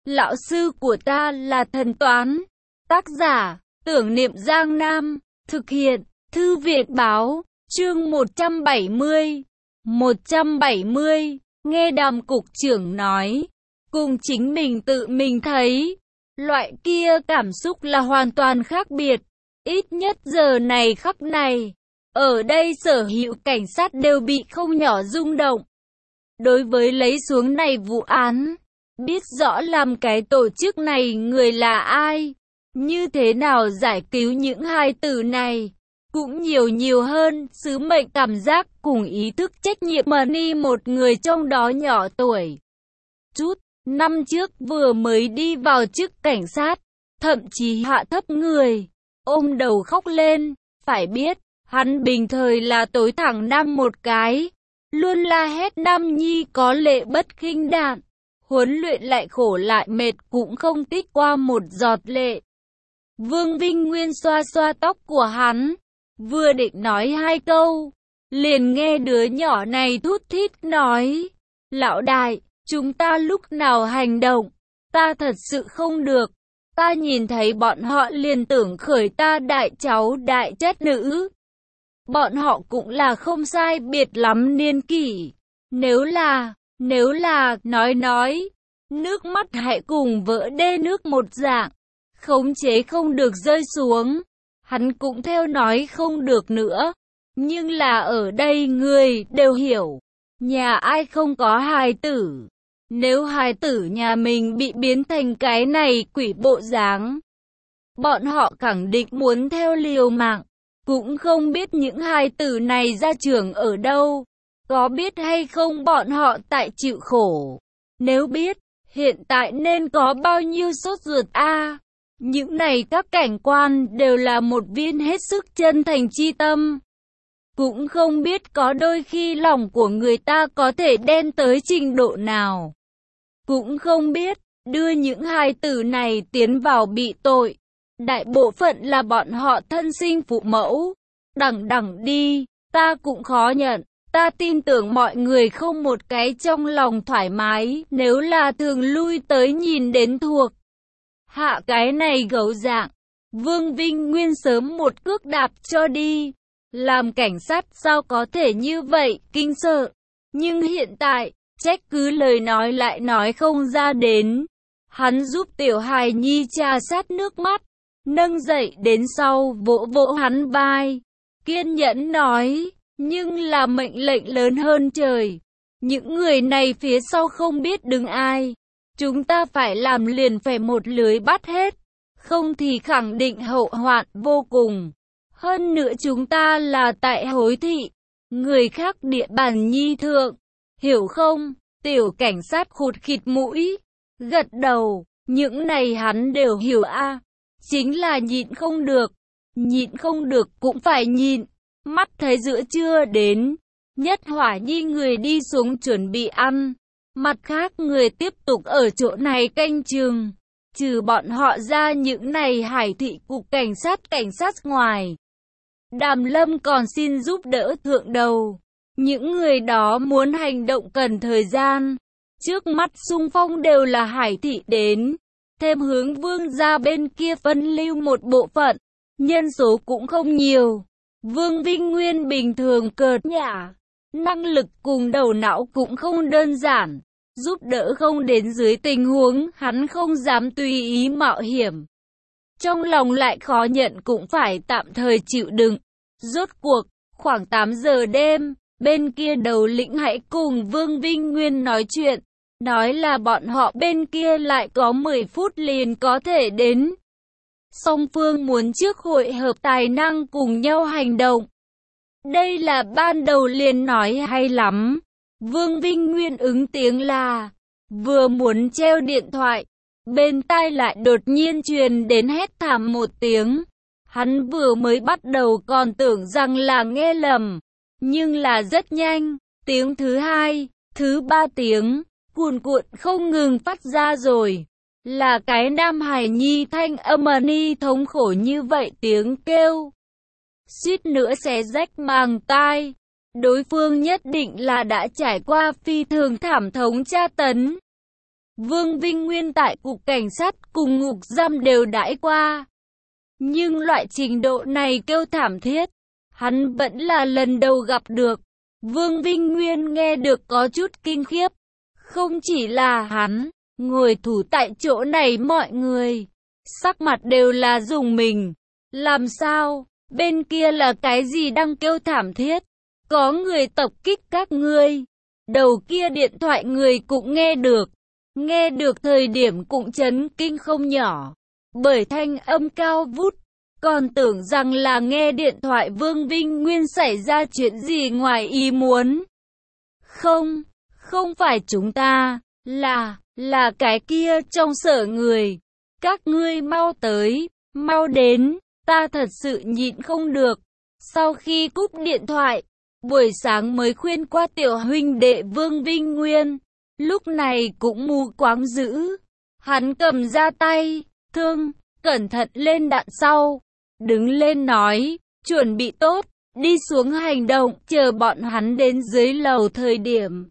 Lão sư của ta là thần toán. Tác giả, Tưởng Niệm Giang Nam. Thực hiện, Thư viện báo. Chương 170. 170. Nghe Đàm cục trưởng nói, cùng chính mình tự mình thấy, loại kia cảm xúc là hoàn toàn khác biệt. Ít nhất giờ này khắc này, ở đây sở hữu cảnh sát đều bị không nhỏ rung động. Đối với lấy xuống này vụ án, biết rõ làm cái tổ chức này người là ai, như thế nào giải cứu những hai tử này, cũng nhiều hơn sứ mệnh cảm giác cùng ý thức trách nhiệm mà ni một người trong đó nhỏ tuổi. Chút năm trước vừa mới đi vào chức cảnh sát, thậm chí hạ thấp người, ôm đầu khóc lên. Phải biết, hắn bình thời là tối thẳng nam một cái, luôn la hét nam nhi có lệ bất khinh đạn, huấn luyện lại khổ lại mệt cũng không tích qua một giọt lệ. Vương Vinh Nguyên xoa xoa tóc của hắn, vừa định nói hai câu, liền nghe đứa nhỏ này thút thít nói, lão đại, chúng ta lúc nào hành động, ta thật sự không được, ta nhìn thấy bọn họ liền tưởng khởi ta đại cháu đại chất nữ. Bọn họ cũng là không sai biệt lắm niên kỷ, nếu là, nói, nước mắt hãy cùng vỡ đê nước một dạng, khống chế không được rơi xuống, hắn cũng theo nói không được nữa, nhưng là ở đây người đều hiểu, nhà ai không có hài tử, nếu hài tử nhà mình bị biến thành cái này quỷ bộ dáng, bọn họ khẳng định muốn theo liều mạng. Cũng không biết những hài tử này ra trường ở đâu, có biết hay không bọn họ tại chịu khổ. Nếu biết, hiện tại nên có bao nhiêu sốt ruột a. Những này các cảnh quan đều là một viên hết sức chân thành chi tâm. Cũng không biết có đôi khi lòng của người ta có thể đen tới trình độ nào. Cũng không biết, đưa những hài tử này tiến vào bị tội. Đại bộ phận là bọn họ thân sinh phụ mẫu. Đẳng đi, ta cũng khó nhận. Ta tin tưởng mọi người không một cái trong lòng thoải mái nếu là thường lui tới nhìn đến thuộc hạ cái này gấu dạng. Vương Vinh Nguyên sớm một cước đạp cho đi. Làm cảnh sát sao có thể như vậy, kinh sợ. Nhưng hiện tại, trách cứ lời nói lại nói không ra đến. Hắn giúp tiểu hài nhi trà sát nước mắt, nâng dậy đến sau vỗ vỗ hắn vai, kiên nhẫn nói, nhưng là mệnh lệnh lớn hơn trời. Những người này phía sau không biết đứng ai. Chúng ta phải làm liền phải một lưới bắt hết. Không thì khẳng định hậu hoạn vô cùng. Hơn nữa chúng ta là tại hối thị. Người khác địa bàn nhi thượng. Hiểu không? Tiểu cảnh sát khụt khịt mũi. Gật đầu. Những này hắn đều hiểu a. Chính là nhịn không được. Nhịn không được cũng phải nhịn. Mắt thấy giữa trưa đến. Nhất Hỏa Nhi người đi xuống chuẩn bị ăn. Mặt khác người tiếp tục ở chỗ này canh chừng. Trừ bọn họ ra những này Hải thị cục cảnh sát ngoài. Đàm Lâm còn xin giúp đỡ thượng đầu. Những người đó muốn hành động cần thời gian. Trước mắt xung phong đều là Hải thị đến. Thêm hướng Vương gia bên kia phân lưu một bộ phận. Nhân số cũng không nhiều. Vương Vinh Nguyên bình thường cợt nhả. Năng lực cùng đầu não cũng không đơn giản. Giúp đỡ không đến dưới tình huống hắn không dám tùy ý mạo hiểm. Trong lòng lại khó nhận cũng phải tạm thời chịu đựng. Rốt cuộc, khoảng 8 giờ đêm, bên kia đầu lĩnh hãy cùng Vương Vinh Nguyên nói chuyện. Nói là bọn họ bên kia lại có 10 phút liền có thể đến. Song phương muốn trước hội hợp tài năng cùng nhau hành động. Đây là ban đầu liền nói hay lắm. Vương Vinh Nguyên ứng tiếng là, vừa muốn treo điện thoại, bên tai lại đột nhiên truyền đến hét thảm một tiếng. Hắn vừa mới bắt đầu còn tưởng rằng là nghe lầm, nhưng là rất nhanh, tiếng thứ hai, thứ ba tiếng, cuồn cuộn không ngừng phát ra rồi. Là cái nam hài nhi thanh âm ni thống khổ như vậy tiếng kêu. Suýt nữa xé rách màng tai. Đối phương nhất định là đã trải qua phi thường thảm thống tra tấn. Vương Vinh Nguyên tại cục cảnh sát cùng ngục giam đều đãi qua. Nhưng loại trình độ này kêu thảm thiết, hắn vẫn là lần đầu gặp được. Vương Vinh Nguyên nghe được có chút kinh khiếp. Không chỉ là hắn, ngồi thủ tại chỗ này mọi người, sắc mặt đều là rùng mình. Làm sao? Bên kia là cái gì đang kêu thảm thiết? Có người tập kích các ngươi. Đầu kia điện thoại người cũng nghe được. Nghe được thời điểm cũng chấn kinh không nhỏ. Bởi thanh âm cao vút. Còn tưởng rằng là nghe điện thoại Vương Vinh Nguyên xảy ra chuyện gì ngoài ý muốn. Không, không phải chúng ta, là cái kia trong sở người. Các ngươi mau tới, mau đến, ta thật sự nhịn không được. Sau khi cúp điện thoại, buổi sáng mới khuyên qua tiểu huynh đệ Vương Vinh Nguyên, lúc này cũng mù quáng dữ. Hắn cầm ra tay, thương, cẩn thận lên đạn sau. Đứng lên nói, chuẩn bị tốt, đi xuống hành động, chờ bọn hắn đến dưới lầu thời điểm.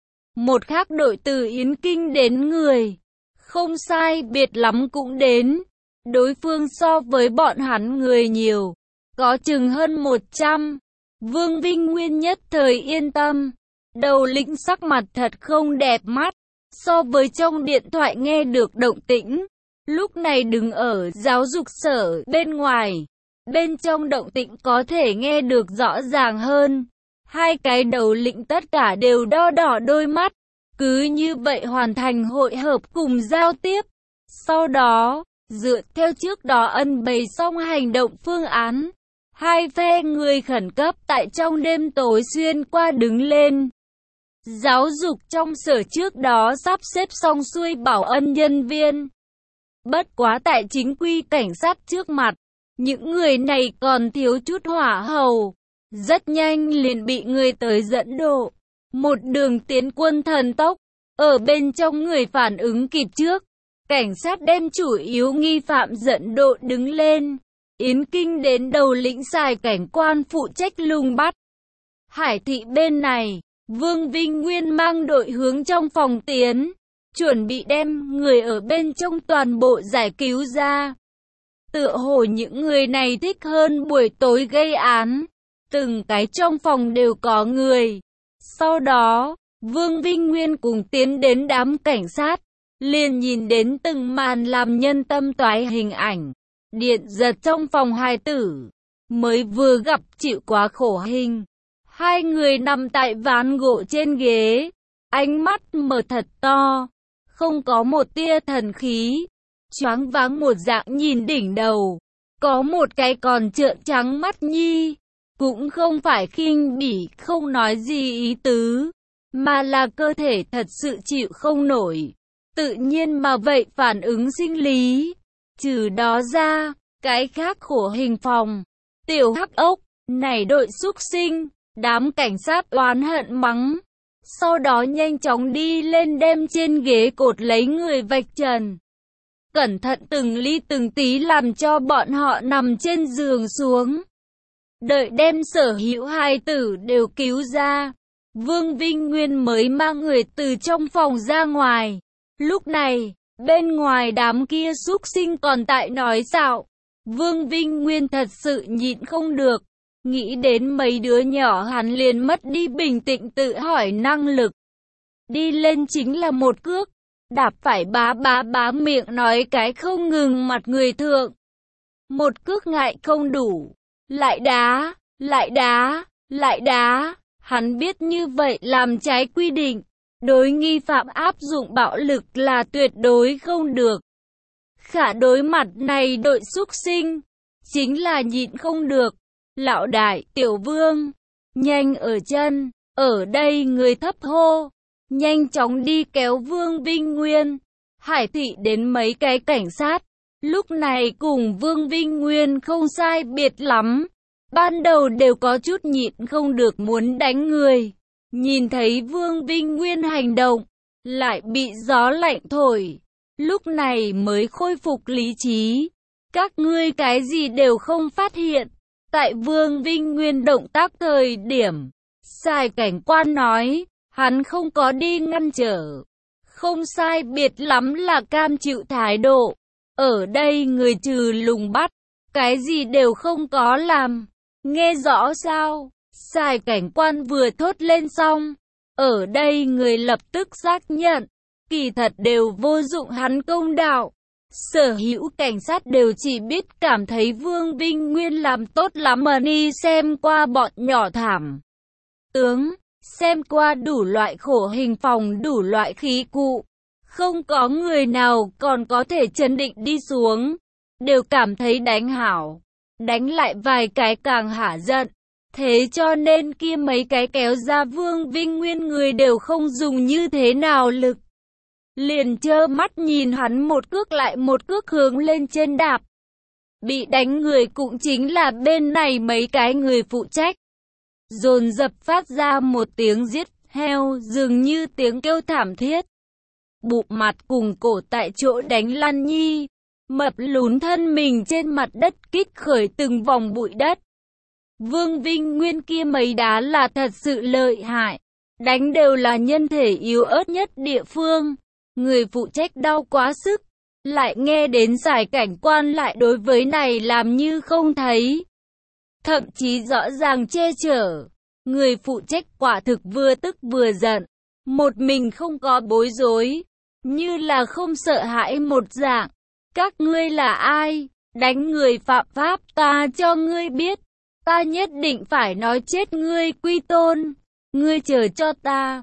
Một khác đội từ Yến Kinh đến người, không sai biệt lắm cũng đến. Đối phương so với bọn hắn người nhiều, có chừng hơn 100. Vương Vinh Nguyên nhất thời yên tâm. Đầu lĩnh sắc mặt thật không đẹp mắt, so với trong điện thoại nghe được động tĩnh. Lúc này đứng ở giáo dục sở bên ngoài, bên trong động tĩnh có thể nghe được rõ ràng hơn. Hai cái đầu lĩnh tất cả đều đo đỏ đôi mắt, cứ như vậy hoàn thành hội hợp cùng giao tiếp. Sau đó, dựa theo trước đó ân bày xong hành động phương án, hai phe người khẩn cấp tại trong đêm tối xuyên qua đứng lên. Giáo dục trong sở trước đó sắp xếp xong xuôi bảo ân nhân viên. Bất quá tại chính quy cảnh sát trước mặt, những người này còn thiếu chút hỏa hầu. Rất nhanh liền bị người tới dẫn độ. Một đường tiến quân thần tốc, ở bên trong người phản ứng kịp trước. Cảnh sát đem chủ yếu nghi phạm dẫn độ đứng lên. Yến Kinh đến đầu lĩnh xài cảnh quan phụ trách lùng bắt. Hải thị bên này, Vương Vinh Nguyên mang đội hướng trong phòng tiến, chuẩn bị đem người ở bên trong toàn bộ giải cứu ra. Tựa hồ những người này thích hơn buổi tối gây án, từng cái trong phòng đều có người. Sau đó, Vương Vinh Nguyên cùng tiến đến đám cảnh sát, liền nhìn đến từng màn làm nhân tâm toái hình ảnh. Điện giật trong phòng hài tử, mới vừa gặp chịu quá khổ hình. Hai người nằm tại ván gỗ trên ghế, ánh mắt mở thật to, không có một tia thần khí, choáng váng một dạng nhìn đỉnh đầu. Có một cái còn trợn trắng mắt nhi, cũng không phải khinh bỉ không nói gì ý tứ, mà là cơ thể thật sự chịu không nổi. Tự nhiên mà vậy phản ứng sinh lý. Trừ đó ra, cái khác khổ hình phòng. Tiểu hắc ốc, này đội xúc sinh, đám cảnh sát oán hận mắng. Sau đó nhanh chóng đi lên đem trên ghế cột lấy người vạch trần. Cẩn thận từng ly từng tí làm cho bọn họ nằm trên giường xuống. Đợi đem sở hữu hài tử đều cứu ra, Vương Vinh Nguyên mới mang người từ trong phòng ra ngoài. Lúc này, bên ngoài đám kia xúc sinh còn tại nói xạo. Vương Vinh Nguyên thật sự nhịn không được. Nghĩ đến mấy đứa nhỏ hắn liền mất đi bình tĩnh tự hỏi năng lực. Đi lên chính là một cước. Đạp phải bá miệng nói cái không ngừng mặt người thượng. Một cước ngại không đủ. Lại đá. Hắn biết như vậy làm trái quy định. Đối nghi phạm áp dụng bạo lực là tuyệt đối không được. Khả đối mặt này đội xúc sinh, chính là nhịn không được. Lão đại, tiểu vương, nhanh ở chân, ở đây người thấp hô. Nhanh chóng đi kéo Vương Vinh Nguyên. Hải thị đến mấy cái cảnh sát, lúc này cùng Vương Vinh Nguyên không sai biệt lắm. Ban đầu đều có chút nhịn không được muốn đánh người. Nhìn thấy Vương Vinh Nguyên hành động, lại bị gió lạnh thổi. Lúc này mới khôi phục lý trí. Các ngươi cái gì đều không phát hiện. Tại Vương Vinh Nguyên động tác thời điểm, xài cảnh quan nói, hắn không có đi ngăn trở. không sai biệt lắm là cam chịu thái độ. Ở đây người trừ lùng bắt, cái gì đều không có làm. Nghe rõ sao? Sài cảnh quan vừa thốt lên xong. Ở đây người lập tức xác nhận. Kỳ thật đều vô dụng hắn công đạo. Sở hữu cảnh sát đều chỉ biết cảm thấy Vương Vinh Nguyên làm tốt lắm mà đi xem qua bọn nhỏ thảm tướng, xem qua đủ loại khổ hình phòng đủ loại khí cụ. Không có người nào còn có thể chấn định đi xuống. Đều cảm thấy đánh hảo. Đánh lại vài cái càng hả giận. Thế cho nên kia mấy cái kéo ra Vương Vinh Nguyên người đều không dùng như thế nào lực. Liền trơ mắt nhìn hắn một cước lại một cước hướng lên trên đạp. Bị đánh người cũng chính là bên này mấy cái người phụ trách. Dồn dập phát ra một tiếng giết heo dường như tiếng kêu thảm thiết. Bụng mặt cùng cổ tại chỗ đánh lăn nhi. Mập lún thân mình trên mặt đất kích khởi từng vòng bụi đất. Vương Vinh Nguyên kia mấy đá là thật sự lợi hại. Đánh đều là nhân thể yếu ớt nhất địa phương. Người phụ trách đau quá sức. Lại nghe đến giải cảnh quan lại đối với này làm như không thấy. Thậm chí rõ ràng che chở. Người phụ trách quả thực vừa tức vừa giận. Một mình không có bối rối. Như là không sợ hãi một dạng. Các ngươi là ai? Đánh người phạm pháp ta cho ngươi biết. Ta nhất định phải nói chết ngươi Quy Tôn. Ngươi chờ cho ta.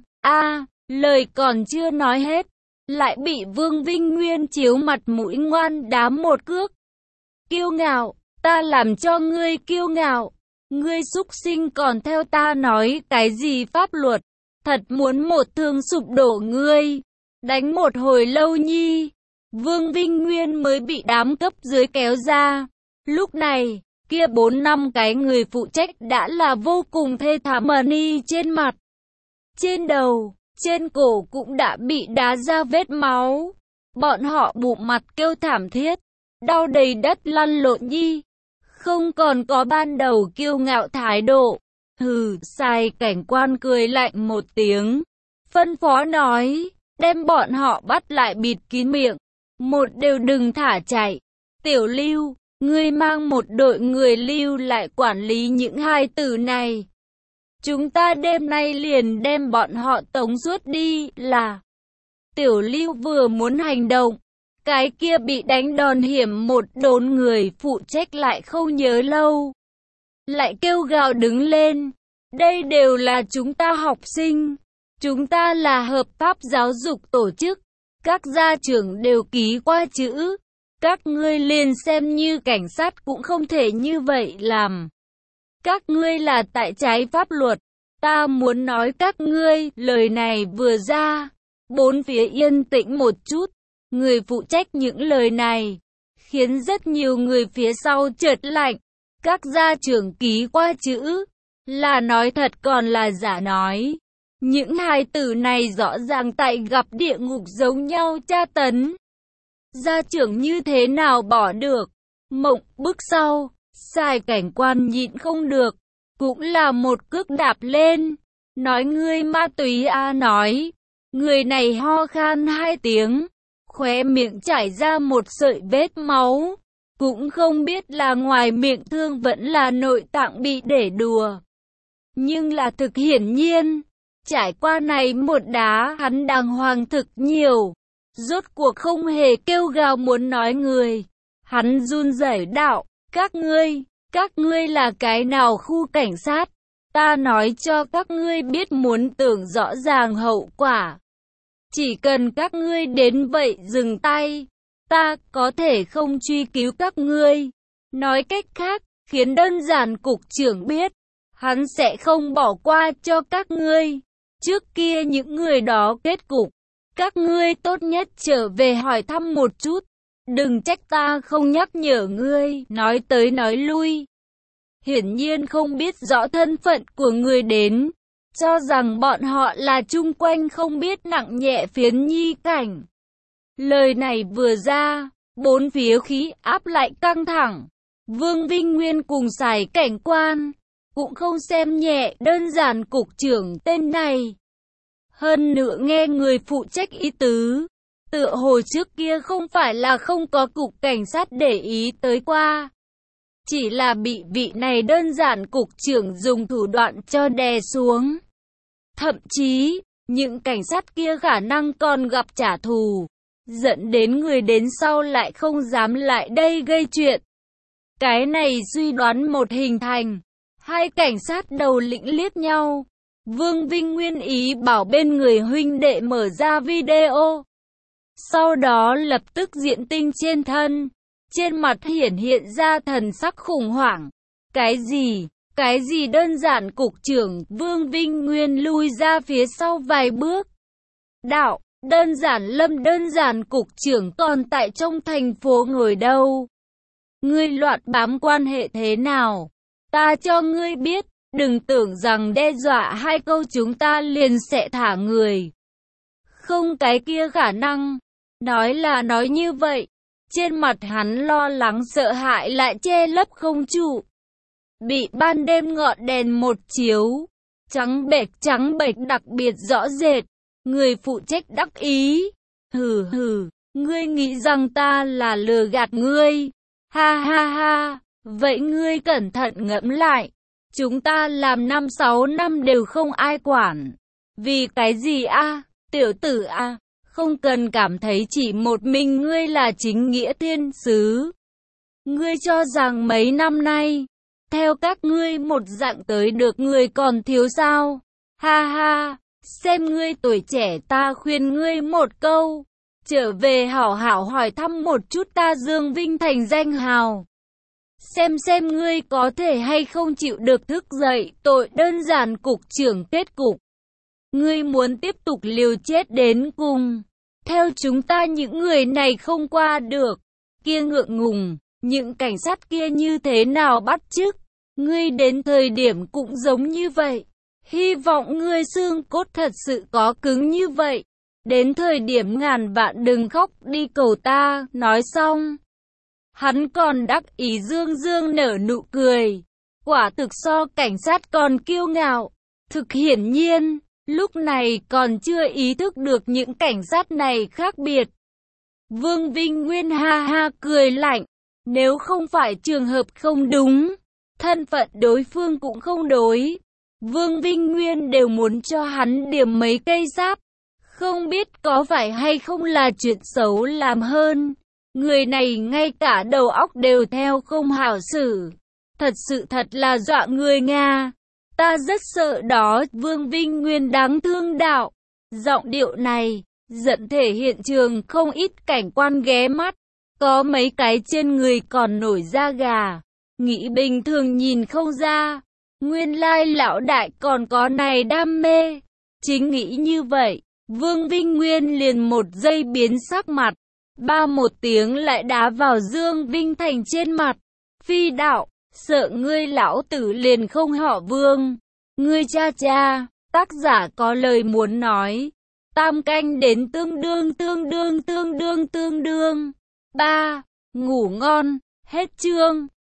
Lời còn chưa nói hết. Lại bị Vương Vinh Nguyên chiếu mặt mũi ngoan đám một cước. Kiêu ngạo, ta làm cho ngươi kiêu ngạo. Ngươi súc sinh còn theo ta nói cái gì pháp luật. Thật muốn một thương sụp đổ ngươi. Đánh một hồi lâu nhi. Vương Vinh Nguyên mới bị đám cấp dưới kéo ra. Lúc này, kia 4-5 cái người phụ trách đã là vô cùng thê thảm mà ni trên mặt. Trên đầu, trên cổ cũng đã bị đá ra vết máu. Bọn họ bụng mặt kêu thảm thiết. Đau đầy đất lăn lộn nhi. Không còn có ban đầu kiêu ngạo thái độ. Hừ, sai cảnh quan cười lạnh một tiếng. Phân phó nói, đem bọn họ bắt lại bịt kín miệng. Một đều đừng thả chạy. Tiểu Lưu, ngươi mang một đội người lưu lại quản lý những hai tử này. Chúng ta đêm nay liền đem bọn họ tống suốt đi là. Tiểu Lưu vừa muốn hành động. Cái kia bị đánh đòn hiểm một đốn người phụ trách lại không nhớ lâu. Lại kêu gào đứng lên. Đây đều là chúng ta học sinh. Chúng ta là hợp pháp giáo dục tổ chức. Các gia trưởng đều ký qua chữ. Các ngươi liền xem như cảnh sát cũng không thể như vậy làm. Các ngươi là tại trái pháp luật. Ta muốn nói các ngươi, lời này vừa ra. Bốn phía yên tĩnh một chút. Người phụ trách những lời này. Khiến rất nhiều người phía sau chợt lạnh. Các gia trưởng ký qua chữ. Là nói thật còn là giả nói. Những hài tử này rõ ràng tại gặp địa ngục giống nhau tra tấn. Gia trưởng như thế nào bỏ được? Mộng bức sau, sai cảnh quan nhịn không được. Cũng là một cước đạp lên. Nói ngươi ma túy nói. Người này ho khan 2 tiếng. Khóe miệng chảy ra một sợi vết máu. Cũng không biết là ngoài miệng thương vẫn là nội tạng bị để đùa. Nhưng là thực hiển nhiên. Trải qua này một đá hắn đàng hoàng thực nhiều. Rốt cuộc không hề kêu gào muốn nói người. Hắn run rẩy đạo. Các ngươi là cái nào khu cảnh sát? Ta nói cho các ngươi biết muốn tưởng rõ ràng hậu quả. Chỉ cần các ngươi đến vậy dừng tay. Ta có thể không truy cứu các ngươi. Nói cách khác, khiến đơn giản cục trưởng biết. Hắn sẽ không bỏ qua cho các ngươi. Trước kia những người đó kết cục. Các ngươi tốt nhất trở về hỏi thăm một chút. Đừng trách ta không nhắc nhở ngươi. Nói tới nói lui. Hiển nhiên không biết rõ thân phận của người đến. Cho rằng bọn họ là chung quanh không biết nặng nhẹ phiến nhi cảnh. Lời này vừa ra. Bốn phía khí áp lại căng thẳng. Vương Vinh Nguyên cùng sài cảnh quan. Cũng không xem nhẹ đơn giản cục trưởng tên này. Hơn nữa nghe người phụ trách ý tứ, tựa hồ trước kia không phải là không có cục cảnh sát để ý tới qua. Chỉ là bị vị này đơn giản cục trưởng dùng thủ đoạn cho đè xuống. Thậm chí, những cảnh sát kia khả năng còn gặp trả thù, dẫn đến người đến sau lại không dám lại đây gây chuyện. Cái này suy đoán một hình thành, hai cảnh sát đầu lĩnh liếc nhau. Vương Vinh nguyên ý bảo bên người huynh đệ mở ra video. Sau đó lập tức diện tinh trên thân, trên mặt hiển hiện ra thần sắc khủng hoảng. Cái gì đơn giản cục trưởng? Vương Vinh Nguyên lui ra phía sau vài bước. Đạo, đơn giản Lâm đơn giản cục trưởng còn tại trong thành phố ngồi đâu? Ngươi loạn bám quan hệ thế nào? Ta cho ngươi biết, đừng tưởng rằng đe dọa hai câu chúng ta liền sẽ thả người. Không cái kia khả năng. Nói là nói như vậy. Trên mặt hắn lo lắng sợ hãi lại che lấp không trụ. Bị ban đêm ngọn đèn một chiếu, trắng bệch đặc biệt rõ rệt. Người phụ trách đắc ý. Hừ, ngươi nghĩ rằng ta là lừa gạt ngươi. Ha ha ha, vậy ngươi cẩn thận ngẫm lại. Chúng ta làm 5-6 năm đều không ai quản. Vì cái gì a, tiểu tử a? Không cần cảm thấy chỉ một mình ngươi là chính nghĩa thiên sứ. Ngươi cho rằng mấy năm nay, theo các ngươi một dạng tới được người còn thiếu sao? Ha ha, xem ngươi tuổi trẻ ta khuyên ngươi một câu. Trở về hảo hảo hỏi thăm một chút ta Dương Vinh thành danh hào. Xem ngươi có thể hay không chịu được thức dậy tội đơn giản cục trưởng kết cục. Ngươi muốn tiếp tục liều chết đến cùng. Theo chúng ta những người này không qua được. Kia ngượng ngùng, những cảnh sát kia như thế nào bắt chước. Ngươi đến thời điểm cũng giống như vậy. Hy vọng ngươi xương cốt thật sự có cứng như vậy. Đến thời điểm ngàn vạn đừng khóc đi cầu ta. Nói xong, hắn còn đắc ý dương nở nụ cười. Quả thực so cảnh sát còn kiêu ngạo. Thực hiển nhiên, lúc này còn chưa ý thức được những cảnh sát này khác biệt. Vương Vinh Nguyên ha ha cười lạnh. Nếu không phải trường hợp không đúng, thân phận đối phương cũng không đối, Vương Vinh Nguyên đều muốn cho hắn điểm mấy cây giáp. Không biết có phải hay không là chuyện xấu làm hơn. Người này ngay cả đầu óc đều theo không hảo xử. Thật là dọa người Nga. Ta rất sợ đó. Vương Vinh Nguyên đáng thương đạo. Giọng điệu này dẫn thể hiện trường không ít cảnh quan ghé mắt. Có mấy cái trên người còn nổi da gà. Nghĩ bình thường nhìn không ra. Nguyên lai lão đại còn có này đam mê. Chính nghĩ như vậy, Vương Vinh Nguyên liền một giây biến sắc mặt. Ba một tiếng lại đá vào Dương Vinh Thành trên mặt. Phi đạo, sợ ngươi lão tử liền không họ Vương. Ngươi cha, tác giả có lời muốn nói. Tam canh đến tương đương. 3. Ngủ ngon, hết chương.